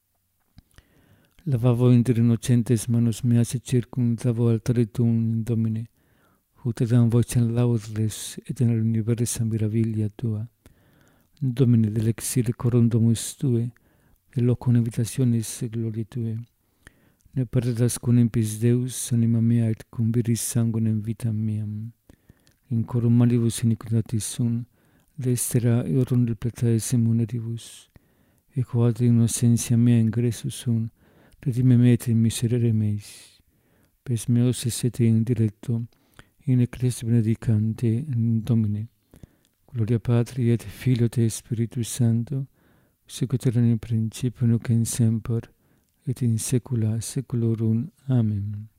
Lavavo inter innocentes manos meas et circumdavo altare Tuum in Domine, ut edam vocem laudes et in universa mirabilia Tua. Domine delexire corum domus Tue, et locum invitationis gloriae Tue. Ne perdas cum impis Deus, anima mea, et cum viris sanguinem vitam meam. In corum malibus iniquitatis sunt, destera eorum del pletae muneribus, et quod innocentia mea ingressus sunt, redime me et in miserere meis. Pes meos esete in dilecto, in ecclesia benedicante Domine. Gloria Patri et Filio et Spiritus Sancto, sic ut erat in principio nunc et semper, et in saecula saeculorum. Amen.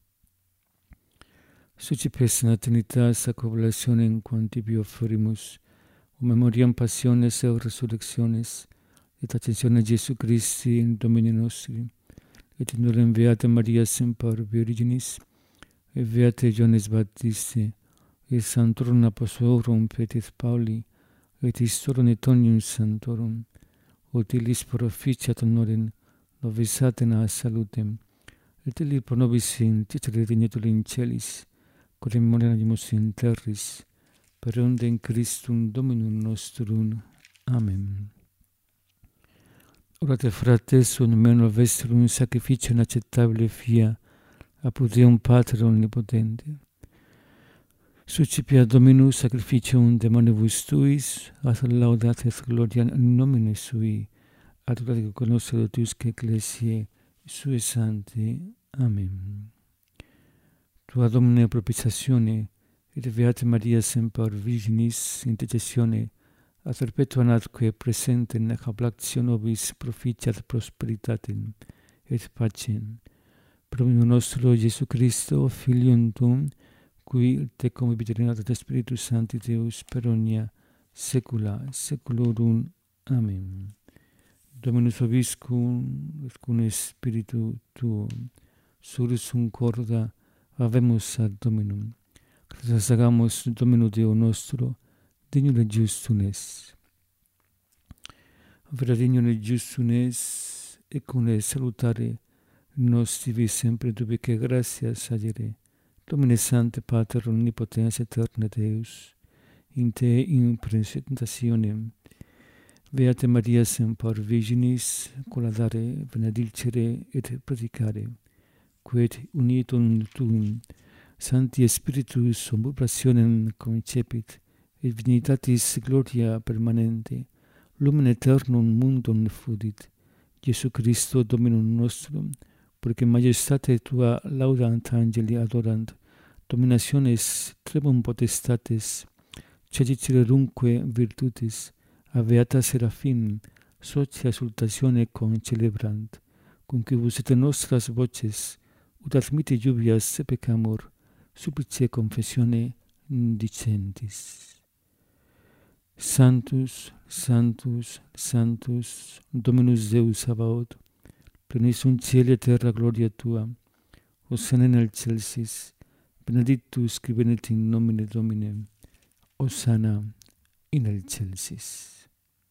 Succipe Sancta Trinitas, ac oblationem quam tibi offerimus, o memoriam passiones et resurrectiones, et ascensione Jesu Christi in Domini nostri, et in orem Beata Maria semper Virginis, et Beate Ioannes Baptiste, et Sanctorum Apostolorum Petris Pauli, et Istorum et omnium Sanctorum, utilis pro officiat honorem, novisatem a salutem, et ili pro nobis in cecere dignetur in celis, quod memoriamus in terris, per ondem Christum Dominum nostrum. Amen. Orate frates, un meno vestrum sacrificium acceptabile fia, apud Deum Pater omnipotente. Suscipia Dominus sacrificium demonibus tuis, ad laudat et gloria in nomine sui, ad gloria conoscere tuisque ecclesiae sue sancti. Amen. Tua Domine propitiatione, et Beate Maria semper Virginis intercessione, ad perpetuam atque presentem nec oblactio nobis proficiat prosperitatem et pacem. Pro nostro Jesu Christo, Filium Tuum, qui te convivit et Spiritus Sancti Deus per omnia saecula saeculorum. Amen. Dominus vobiscum, et cum Spiritu Tuum, surus cum corda, habemus ad Dominum. Gratias agamus Domino Deo nostro, dignum et justum es. Vera dignum et justum es, et cum est salutare nos tibi sempre dubique gratias agere. Domine Sancte Pater omnipotens aeterne Deus, in te in presentationem, Beate Maria semper Virginis, colladare, benedicere et predicare, quod unitum tuum, Sancti Spiritus omburationem concepit, et dignitatis gloria permanente, lumen aeternum mundum effudit, Jesu Christo Dominum nostrum, porque majestate tua laudant angeli adorant, dominationes tremum potestates, cecilerumque virtutis, a beata Serafim, socia exultatione concelebrant, cum quibus et nostras voces, ut admite lluvias peccamur, supplice confessione dicentis. Sanctus, Sanctus, Sanctus, Dominus Deus Sabaoth, plenis sunt cieli et terra gloria tua, Hosanna in excelsis, benedictus qui venit in nomine Domini, Hosanna in excelsis.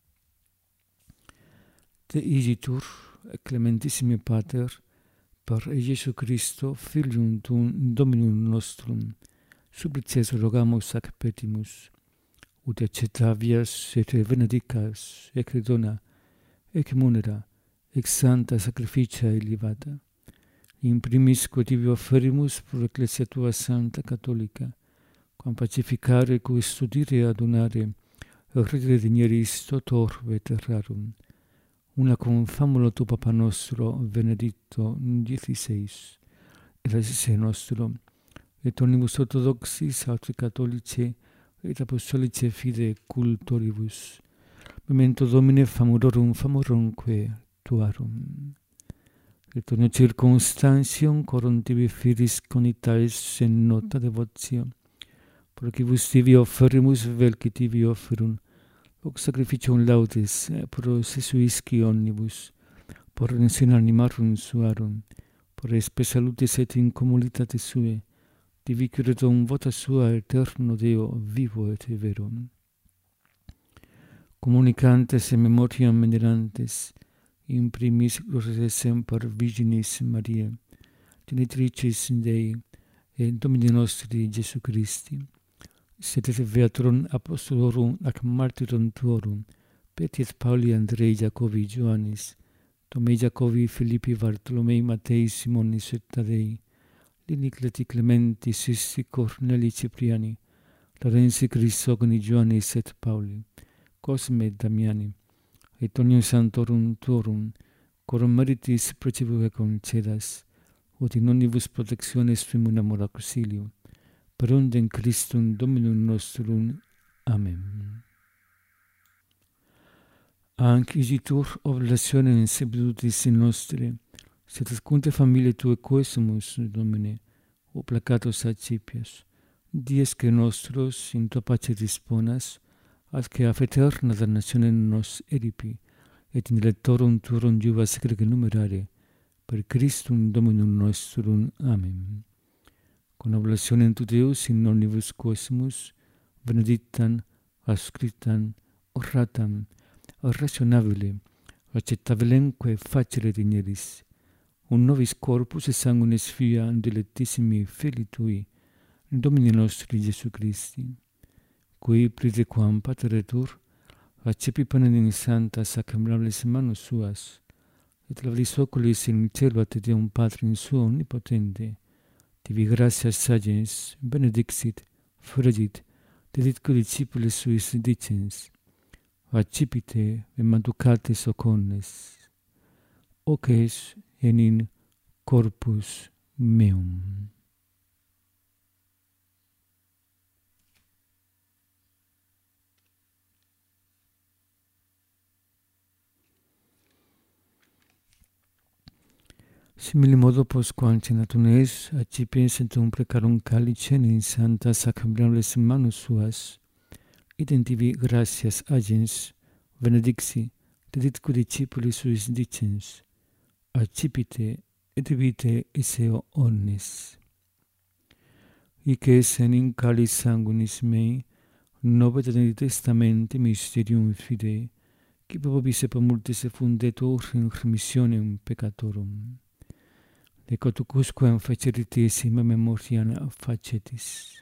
Te igitur, clementissime Pater, per Iesu Christo, Filium Tuum, Dominum nostrum, supplices rogamus ac petimus, ut accettavias et benedicas, ec redona, ec munera, ex santa sacrificia elevata, in primis quod tibi offerimus pro ecclesia tua santa catholica, quam pacificare, custodire, adunare, redire digneris tot orbe terrarum, una cum famulo tu Papa nostro, Benedicto diciseis, et assise nostro, et omnibus orthodoxis, autri catholici, et apostolici fide cultoribus, memento Domine famulorum famorumque tuarum. Et omnia circumstantium corum tibi filis conitais in nota devotio, procibus tibi offerimus vel qui tibi offerum, hoc sacrificium laudis pro sesuisci omnibus, por redensione animarum suarum, por espe salutis et in communitate sue, diviciretum vota sua eterno Deo vivo et vero. Communicantes in memoriam venerantes, in primis gloriae semper Virginis Mariae, genitricis Dei, et Domini nostri Jesu Christi, sed et Beaturum Apostolorum ac Martyrum tuorum, Petri et Pauli, Andrei, Jacobi, Ioannis, Tomei, Jacobi, Philippi, Bartolomei, Matei, Simonis et Tadei, Lini, Cleti, Clementi, Sisti, Corneli, Cipriani, Lorenzi, Crisogoni, Ioannis et Pauli, Cosme et Damiani, et omnium sanctorum tuorum, corum meritis precipuque concedas, ut in omnibus protectiones tuum amor auxilium, per ondem Christum Dominum nostrum. Amen. Anc igitur oblationem sebidutis in nostre, sed ascunte familiae Tuae quesumus, Domine, o placatos accipias, dies que nostros in Tua pace disponas, ad che af eterna dannazione nos eripi, et in elettorum turum juvas grege numerare, per Christum Dominum nostrum. Amen. Con oblationem tu Deus in omnibus cosmus, benedictam, ascriptam, oratam, rationabile, accettabilemque facere digneris, un nobis corpus et sanguinis fia dilectissimi Filii Tui, Domini nostri Iesu Christi, qui prediquam pateretur, accepi panem in santa sacramentales manus suas, et lavis oculis in cielo ad Deum Patrim suo omnipotente, tibi gratias agens, benedixit, fregit, deditque discipulis suis dicens, accipite et manducate soconnes, hoc es enin corpus meum. Simili modo postquam cenatum es, accipiens et um precarum calicem in santa sacramentales manus suas, identivi gratias agens, benedixi, deditque discipulis suis dicens, accipite et vite isseo omnes. Hic es enim calis sanguinis mei, nove Antiqui Testamentum mysterium fidei, qui vobis et multis fundetur in remissionem peccatorum. Decotucusquam faceritis in memoriam facetis.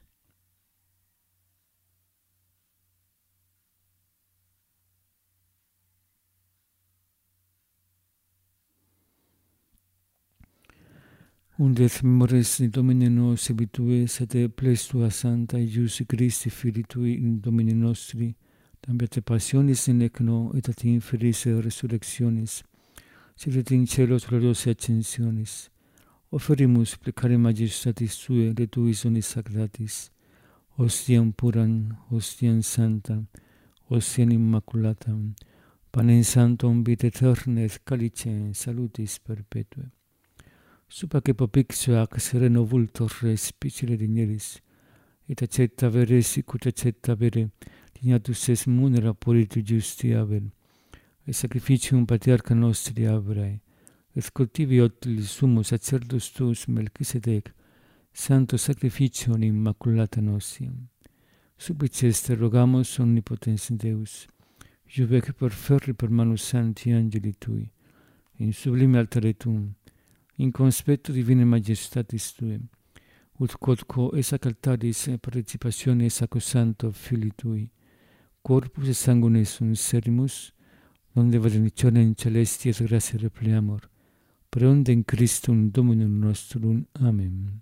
Undet memores Domini nos habitues et plestua Santa Ius Christi Filii Tui in Domini nostri, tambiate passionis in ecno et at inferis resurrectionis, sit in celos gloriosae ascensionis, oferimus plecare majestatis Tuae de Tuis onis sacratis, hostiam puram, hostiam sanctam, hostiam immaculatam, panem sanctum vitae aeterna et calicem salutis perpetuae. Supa que popixio ac sereno vultor respicere digneris, et accetta vere sicut accetta vere, dignatus es munera puritu justi aver, et sacrificium patriarcha nostri avrae, et cultivi otilis sumus sacerdus tuus Melchisedec, santo sacrificium immaculata nossiam. Supplices te rogamus omnipotens Deus, juvec per ferri per manus sancti angeli Tui, in sublime altare Tuum, in conspectu divine majestatis Tuae, ut quodquo esac altaris participatione sacrosancto Filii Tui, corpus et sanguinis sunt serimus, donde benedictionem celesti et gratia repleamur, per ondem Christum Dominum nostrum. Amen.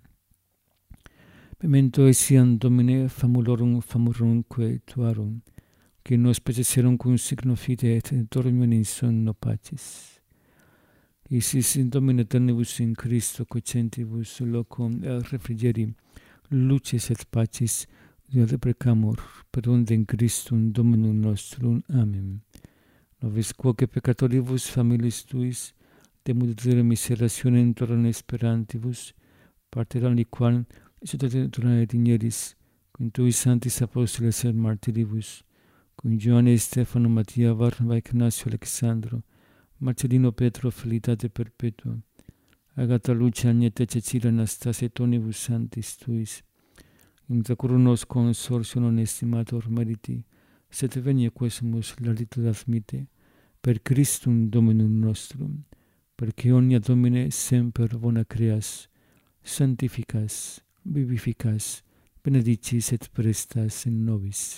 Memento etiam Domine famulorum famurumque Tuarum, qui nos peceserum cum signo fide et dormium in sonno pacis. Isis in Domine tenebus in Christo cocentibus locum et refrigeri, luces et pacis, Dio deprecamur, per ondem Christum Dominum nostrum. Amen. Nobis quoque peccatoribus familis Tuis, demudere miserationem torrem esperantibus, parteram liquam exultationem digneris, cum Tuis sanctis apostoles et martyribus, cum Ioanne Stephanum Mattia Barnaba Ignacio Alexandro, Marcellino Petro Felitate Perpetua, Agata Lucia Agneta Cecilia Anastasia et omnibus sanctis Tuis, in zacurum nos consortio non estimator meriti, sed venia quesumus laritud admite, per Christum Dominum nostrum, perque omnia Domine semper bona creas, sanctificas, vivificas, benedicis et prestas in nobis.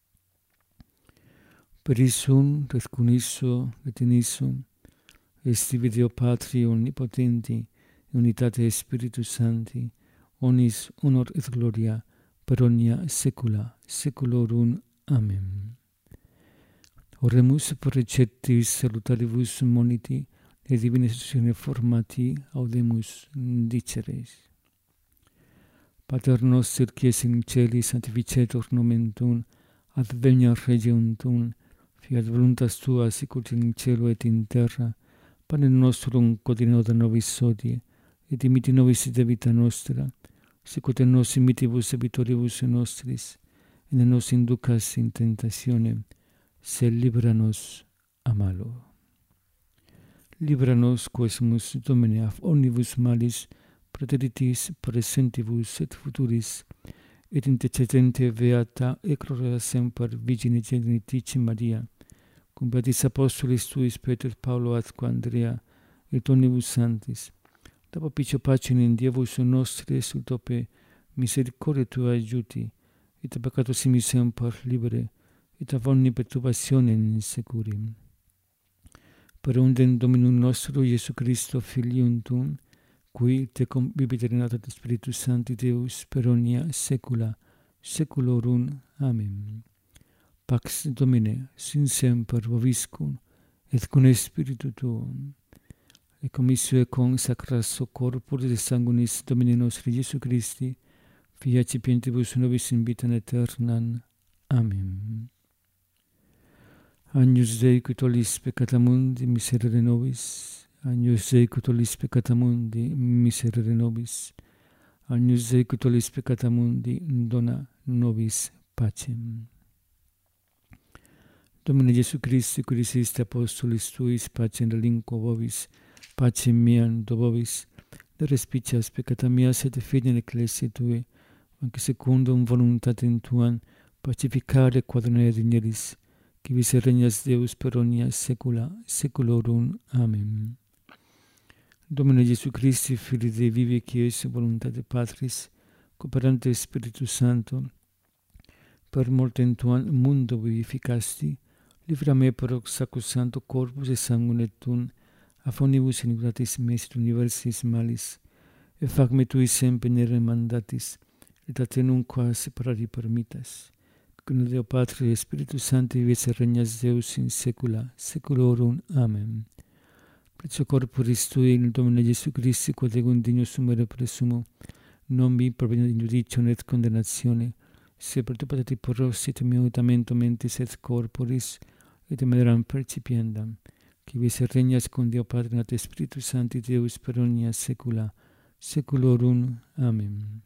Per isum, et cum isso, et in isum, est Deo Patri omnipotenti, unitate Spiritus Sancti, onis honor et gloria, per omnia saecula saeculorum. Amen. Oremus per receptis salutaribus moniti, et divina istitutione formati audemus diceres. Pater noster qui es in celi, sanctificetur nomen Tuum, adveniat regnum Tuum, fiat voluntas Tua sicut in cielo et in terra. Panem nostrum quotidianum da nobis hodie, et dimitti nobis debita nostra, sicut et nos dimittibus debitoribus nostris, y no nos inducas en tentación, se líbranos a malo. Líbranos, quesumus Domine, af omnibus malis, praeteritis, presentibus et futuris, et intercedente beata et gloria semper Virgine Genitici Maria, cum beatis apostolis tuis Petrus, Paulo, atque Andrea, et omnibus sanctis, da propicio pacem in Dievus nostri sultope misericordia tua aiuti, et a peccato simi semper libere, et a omni perturbationem securim. Per undem Dominum nostro Iesu Christo, Filium tuum, qui te convivit regnat et Spiritus Sancti Deus per omnia saecula saeculorum. Amen. Pax Domine, sin semper vobiscum, et cum spiritu tuum. Et commissio con sacrasso corporis et sanguinis Domini nostri Iesu Christi, fiat cipientibus nobis in vitam aeternam. Amen. Agnus Dei, qui tollis peccata mundi, miserere nobis. Agnus Dei, qui tollis peccata mundi, miserere nobis. Agnus Dei, qui tollis peccata mundi, dona nobis pacem. Domine Iesu Christi, qui diciste apostolis tuis, pacem relinquo vobis, pacem meam do vobis, de respicias peccata meas et fidei in ecclesiae tue, anche secundum voluntatem tuam, pacificare quadrone digneris, qui vis regnas Deus per omnia saecula saeculorum. Amen. Domine Iesu Christi, Filii Dei vivi, qui es voluntate Patris, cooperante Spiritus Sancto, per mortem tuam mundo vivificasti, livra me per hoc sacrosancto corpus et sanguine tuum, a omnibus iniquitatis meis et universis malis, et fac me tui semper mandatis, et a te nunquam separari permittas, cum Deo Patri et Spiritus Sancti vives et regnas Deus in saecula saeculorum. Amen. Precio corporis tui in Domine Iesu Christi, quod ego indigno sumere presumo, non mi proveniat in judicio et condemnatione, se per tu patati porrosit meo utamento mentis et corporis, et maneram percipiendam, qui vis et regnas con Deo Patri et Spiritus Sancti Deus per omnia saecula saeculorum. Amen.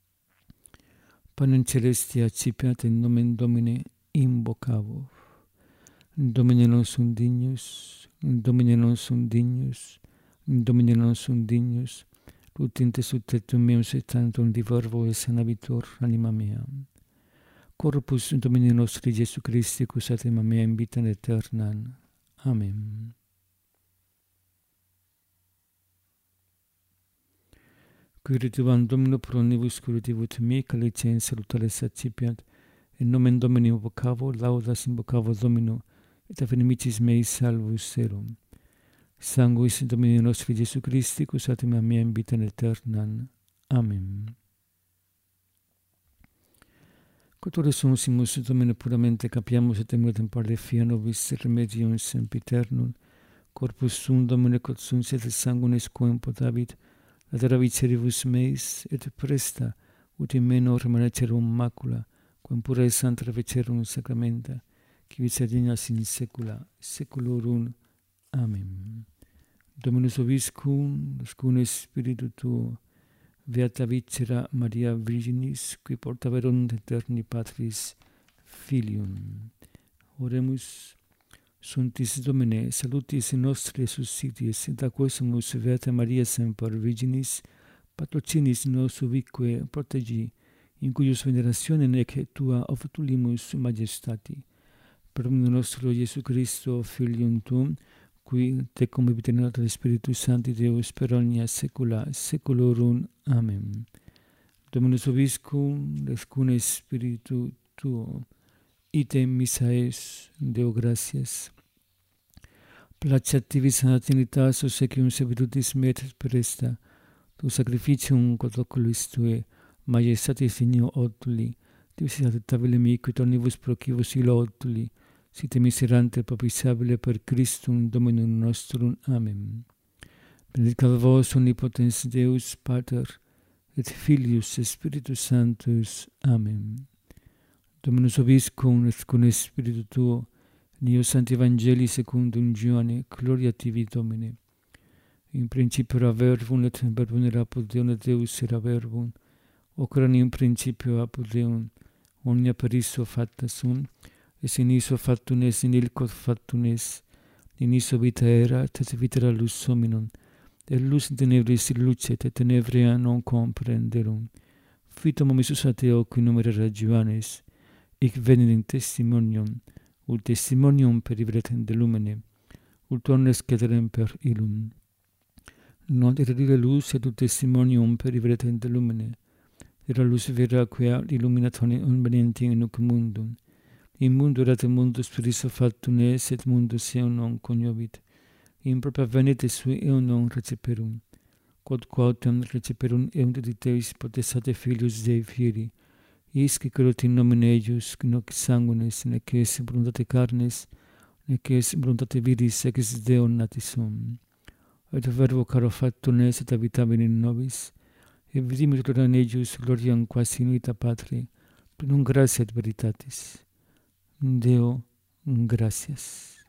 Panem celesti accipiat in nomen Domine invocavo. Domine non sum dignus, Domine non sum dignus, Domine non sum dignus, lutinte sub tettum meum et tantum di verbo et sanabitur anima mea. Corpus Domini nostri Iesu Christi, cusat anima mea in vitam aeternam. Amen. Quirituam Domino pro omnibus curativut me, calicem salutares accipiat, in nomen Domini invocavo, laudas invocavo Domino, et a inimicis meis salvus erum. Sanguis Domini nostri Iesu Christi, cusat anima mea in vitam aeternam. Amen. Quotore sumus Domine puramente capiamus et emulitem parte fia nobis remedium sempiternum, corpus sum Domine quod sunt et sanguinis quem potavit, latera viceribus meis, et presta, ut in meno remanecerum macula, quem pura et santa fecerum sacramenta, qui vice dignas in saecula saeculorum. Amen. Dominus vobiscum, cum spiritu tuo, beata vicera Maria Virginis, qui portaverunt aeterni Patris Filium. Oremus. Sanctis Domine, salutis nostri suscitis, et aquesumus beata Maria semper Virginis, patrocinis nos ubique protegi, in cuius veneratione nec tua oftulimus majestati. Per nostro Iesu Christo, Filium tuum, qui te convivit in alto Spiritus Sancti Deus per omnia saecula saeculorum. Amen. Dominus vobiscum, et cum spiritu tuo, item missa es, Deo gratias. Placeat tibi sana Trinitas, obsequium servitutis me et presta, tu sacrificium quod oculis tue, majestatis inio otuli, divisit tabile mi, quid omnibus procivos ilo otuli, site miserante propitiabile per Christum Dominum nostrum. Amen. Benedicat vos omnipotens Deus, Pater, et Filius, et Spiritus Sanctus. Amen. Dominus vobiscum, et cum spiritu tuo, Neo Sancti Evangelii secundum Ioanne, gloria tibi Domine. In principio era verbum, et verbum era apud Deum, et Deus era verbum. Hoc erat in principio apud Deum. omnia per iso fatta sum, et in iso factum est, in ilco factum est, in iso vita erat, et vita lux hominum, et lux in tenebris lucet, et tenebria non comprenderum. Fitum omissus a Deo, qui numerera Johannes, hic venit in testimonium, ut testimonium per ivretem de lumine, ut omnes cederem per illum. Non eradire lux, et ut testimonium per ivretem de lumine, era lux vera quia illuminat invenienti in hoc mundum. In mundo erat mundus per iso factum est, et mundus eum non coniovit. In propria venite sui eum non receperum. Quod quautem receperum eum de Deis potestate filius Dei fieri, isque quod in nomine eius, nec sanguinis, nec es voluntate carnis, nec es voluntate viris, ex Deo natis sum. Et verbo caro factum est, et habitabit in nobis, et vidimit gloria in eius, gloriam quasi in vita Patri, plenum gratia et veritatis. Deo, gratias.